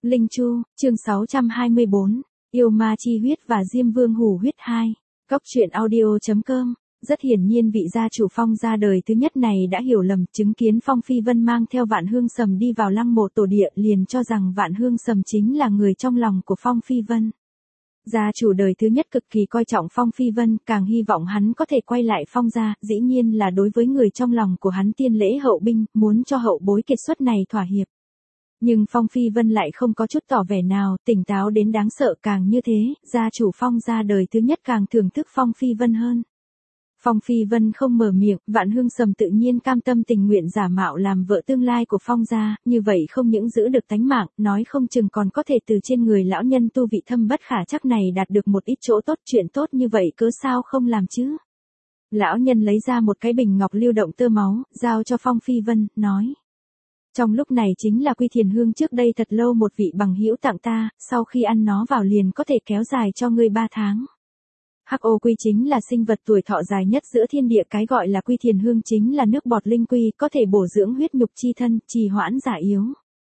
Linh Chu, chương 624, Yêu Ma Chi Huyết và Diêm Vương Hủ Huyết 2. Cóc truyện audio.com. Rất hiển nhiên vị gia chủ Phong gia đời thứ nhất này đã hiểu lầm, chứng kiến Phong Phi Vân mang theo Vạn Hương Sầm đi vào lăng mộ tổ địa liền cho rằng Vạn Hương Sầm chính là người trong lòng của Phong Phi Vân. Gia chủ đời thứ nhất cực kỳ coi trọng Phong Phi Vân, càng hy vọng hắn có thể quay lại Phong gia, dĩ nhiên là đối với người trong lòng của hắn tiên lễ hậu binh, muốn cho hậu bối kiệt xuất này thỏa hiệp. Nhưng Phong Phi Vân lại không có chút tỏ vẻ nào, tỉnh táo đến đáng sợ, càng như thế, gia chủ Phong gia đời thứ nhất càng thưởng thức Phong Phi Vân hơn. Phong Phi Vân không mở miệng, Vạn Hương Sầm tự nhiên cam tâm tình nguyện giả mạo làm vợ tương lai của Phong gia, như vậy không những giữ được tánh mạng, nói không chừng còn có thể từ trên người lão nhân tu vị thâm bất khả trắc này đạt được một ít chỗ tốt, chuyện tốt như vậy cớ sao không làm chứ. Lão nhân lấy ra một cái bình ngọc lưu động tơ máu, giao cho Phong Phi Vân, nói. Trong lúc này chính là Quy Thiền Hương trước đây thật lâu một vị bằng hữu tặng ta, sau khi ăn nó vào liền có thể kéo dài cho ngươi 3 tháng. Hắc ô quy chính là sinh vật tuổi thọ dài nhất giữa thiên địa, cái gọi là Quy Thiền Hương chính là nước bọt linh quy, có thể bổ dưỡng huyết nhục chi thân, trì hoãn già yếu.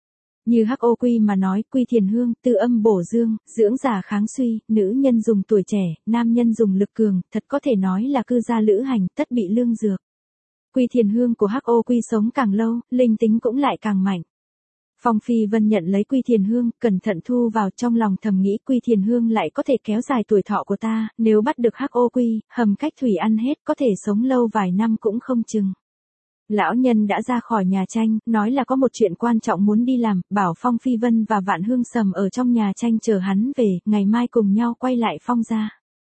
Như Hắc ô quy mà nói, Quy Thiền Hương, tư âm bổ dương, dưỡng già kháng suy, nữ nhân dùng tuổi trẻ, nam nhân dùng lực cường, thật có thể nói là cư gia lữ hành, tất bị lương dược. Quy Thiền Hương của Hắc ô quy sống càng lâu, linh tính cũng lại càng mạnh. Phong Phi Vân nhận lấy Quy Thiền Hương, cẩn thận thu vào, trong lòng thầm nghĩ Quy Thiền Hương lại có thể kéo dài tuổi thọ của ta, nếu bắt được Hắc ô quy, hầm cách thủy ăn hết, có thể sống lâu vài năm cũng không chừng. Lão nhân đã ra khỏi nhà tranh, nói là có một chuyện quan trọng muốn đi làm, bảo Phong Phi Vân và Vạn Hương Sầm ở trong nhà tranh chờ hắn về, ngày mai cùng nhau quay lại Phong gia.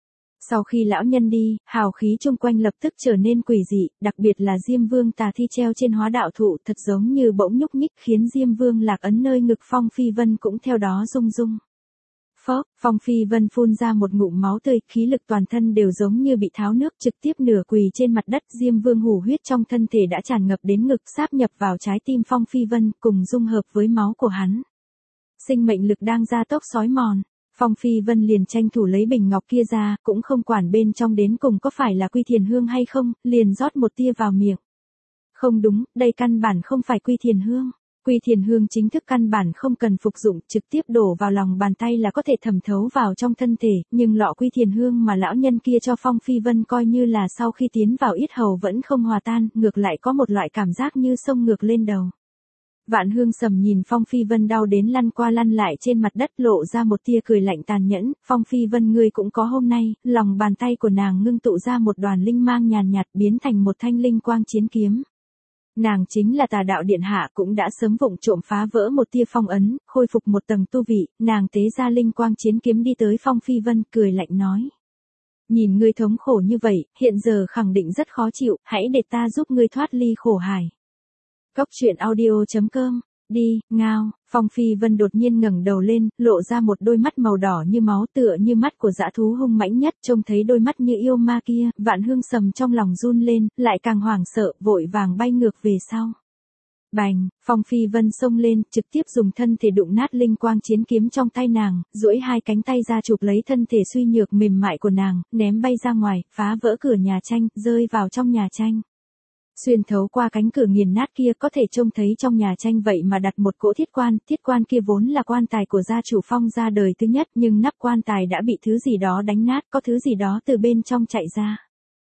Sau khi lão nhân đi, hào khí chung quanh lập tức trở nên quỷ dị, đặc biệt là Diêm Vương tà thi treo trên hóa đạo thụ thật giống như bỗng nhúc nhích, khiến Diêm Vương lạc ấn nơi ngực Phong Phi Vân cũng theo đó rung rung. Phốc, Phong Phi Vân phun ra một ngụm máu tươi, khí lực toàn thân đều giống như bị tháo nước, trực tiếp nửa quỳ trên mặt đất. Diêm Vương hủ huyết trong thân thể đã tràn ngập đến ngực, sáp nhập vào trái tim Phong Phi Vân, cùng dung hợp với máu của hắn. Sinh mệnh lực đang gia tốc xói mòn. Phong Phi Vân liền tranh thủ lấy bình ngọc kia ra, cũng không quản bên trong đến cùng có phải là Quy Thiền Hương hay không, liền rót một tia vào miệng. Không đúng, đây căn bản không phải Quy Thiền Hương. Quy Thiền Hương chính thức căn bản không cần phục dụng, trực tiếp đổ vào lòng bàn tay là có thể thẩm thấu vào trong thân thể, nhưng lọ Quy Thiền Hương mà lão nhân kia cho Phong Phi Vân coi như là sau khi tiến vào yết hầu vẫn không hòa tan, ngược lại có một loại cảm giác như sông ngược lên đầu. Vạn Hương Sầm nhìn Phong Phi Vân đau đến lăn qua lăn lại trên mặt đất, lộ ra một tia cười lạnh tàn nhẫn. Phong Phi Vân ngươi cũng có hôm nay. Lòng bàn tay của nàng ngưng tụ ra một đoàn linh mang nhàn nhạt, biến thành một thanh linh quang chiến kiếm. Nàng chính là Tà Đạo Điện Hạ, cũng đã sớm vụng trộm phá vỡ một tia phong ấn, khôi phục một tầng tu vị. Nàng tế ra linh quang chiến kiếm đi tới Phong Phi Vân, cười lạnh nói. Nhìn ngươi thống khổ như vậy, hiện giờ khẳng định rất khó chịu, hãy để ta giúp ngươi thoát ly khổ hải. Cóc truyện audio.com. Đi, ngao. Phong Phi Vân đột nhiên ngẩng đầu lên, lộ ra một đôi mắt màu đỏ như máu, tựa như mắt của dã thú hung mãnh nhất. Trông thấy đôi mắt như yêu ma kia, Vạn Hương Sầm trong lòng run lên, lại càng hoảng sợ, vội vàng bay ngược về sau. Bành, Phong Phi Vân xông lên, trực tiếp dùng thân thể đụng nát linh quang chiến kiếm trong tay nàng, duỗi hai cánh tay ra chụp lấy thân thể suy nhược mềm mại của nàng, ném bay ra ngoài, phá vỡ cửa nhà tranh, rơi vào trong nhà tranh. Xuyên thấu qua cánh cửa nghiền nát kia có thể trông thấy trong nhà tranh vậy mà đặt một cỗ thiết quan kia vốn là quan tài của gia chủ Phong gia đời thứ nhất, nhưng nắp quan tài đã bị thứ gì đó đánh nát, có thứ gì đó từ bên trong chạy ra.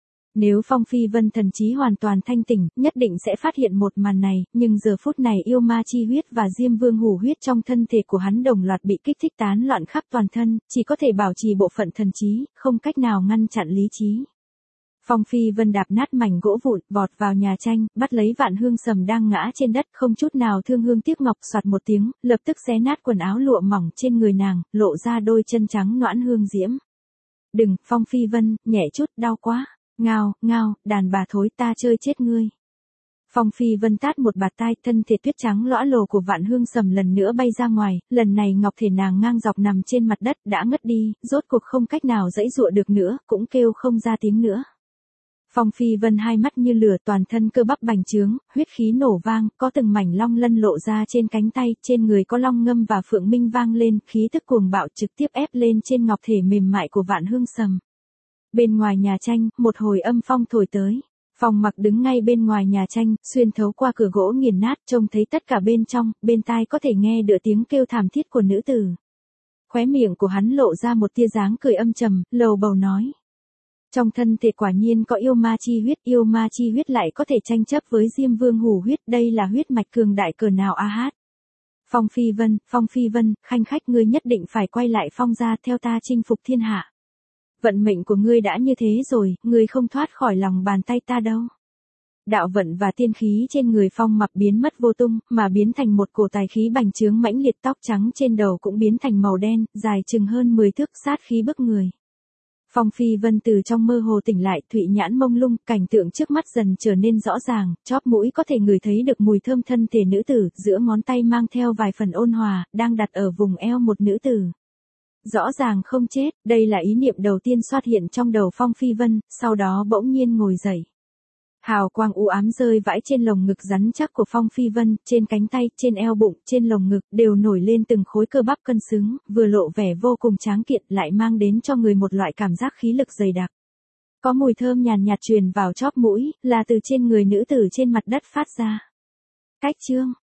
Nếu Phong Phi Vân thần trí hoàn toàn thanh tỉnh, nhất định sẽ phát hiện một màn này, nhưng giờ phút này yêu ma chi huyết và Diêm Vương hủ huyết trong thân thể của hắn đồng loạt bị kích thích tán loạn khắp toàn thân, chỉ có thể bảo trì bộ phận thần trí, không cách nào ngăn chặn lý trí. Phong Phi Vân đạp nát mảnh gỗ vụn, vọt vào nhà tranh, bắt lấy Vạn Hương Sầm đang ngã trên đất, không chút nào thương hương tiếc ngọc, soạt một tiếng, lập tức xé nát quần áo lụa mỏng trên người nàng, lộ ra đôi chân trắng nõn hương diễm. Đừng, Phong Phi Vân, nhẹ chút, đau quá. Ngao, ngao, đàn bà thối, ta chơi chết ngươi. Phong Phi Vân tát một bạt tai, thân thể tuyết trắng lõa lồ của Vạn Hương Sầm lần nữa bay ra ngoài, lần này ngọc thể nàng ngang dọc nằm trên mặt đất, đã ngất đi, rốt cuộc không cách nào giãy giụa được nữa, cũng kêu không ra tiếng nữa. Phong Phi Vân hai mắt như lửa, toàn thân cơ bắp bành trướng, huyết khí nổ vang, có từng mảnh long lân lộ ra trên cánh tay, trên người có long ngâm và phượng minh vang lên, khí tức cuồng bạo trực tiếp ép lên trên ngọc thể mềm mại của Vạn Hương Sầm. Bên ngoài nhà tranh, một hồi âm phong thổi tới. Phong Mặc đứng ngay bên ngoài nhà tranh, xuyên thấu qua cửa gỗ nghiền nát, trông thấy tất cả bên trong, bên tai có thể nghe được tiếng kêu thảm thiết của nữ tử. Khóe miệng của hắn lộ ra một tia dáng cười âm trầm, lầu bầu nói. Trong thân thể quả nhiên có yêu ma chi huyết lại có thể tranh chấp với Diêm Vương hủ huyết, đây là huyết mạch cường đại cỡ nào a hát. Phong Phi Vân, khanh khách ngươi nhất định phải quay lại Phong gia theo ta chinh phục thiên hạ. Vận mệnh của ngươi đã như thế rồi, ngươi không thoát khỏi lòng bàn tay ta đâu. Đạo vận và tiên khí trên người Phong Mặc biến mất vô tung, mà biến thành một cổ tài khí bành trướng mãnh liệt, tóc trắng trên đầu cũng biến thành màu đen, dài chừng hơn 10 thước, sát khí bức người. Phong Phi Vân từ trong mơ hồ tỉnh lại, thụy nhãn mông lung, cảnh tượng trước mắt dần trở nên rõ ràng, chóp mũi có thể ngửi thấy được mùi thơm thân thể nữ tử, giữa ngón tay mang theo vài phần ôn hòa, đang đặt ở vùng eo một nữ tử. Rõ ràng không chết, đây là ý niệm đầu tiên xuất hiện trong đầu Phong Phi Vân, sau đó bỗng nhiên ngồi dậy. Hào quang u ám rơi vãi trên lồng ngực rắn chắc của Phong Phi Vân, trên cánh tay, trên eo bụng, trên lồng ngực, đều nổi lên từng khối cơ bắp cân xứng, vừa lộ vẻ vô cùng tráng kiện, lại mang đến cho người một loại cảm giác khí lực dày đặc. Có mùi thơm nhàn nhạt truyền vào chóp mũi, là từ trên người nữ tử trên mặt đất phát ra. Cách chương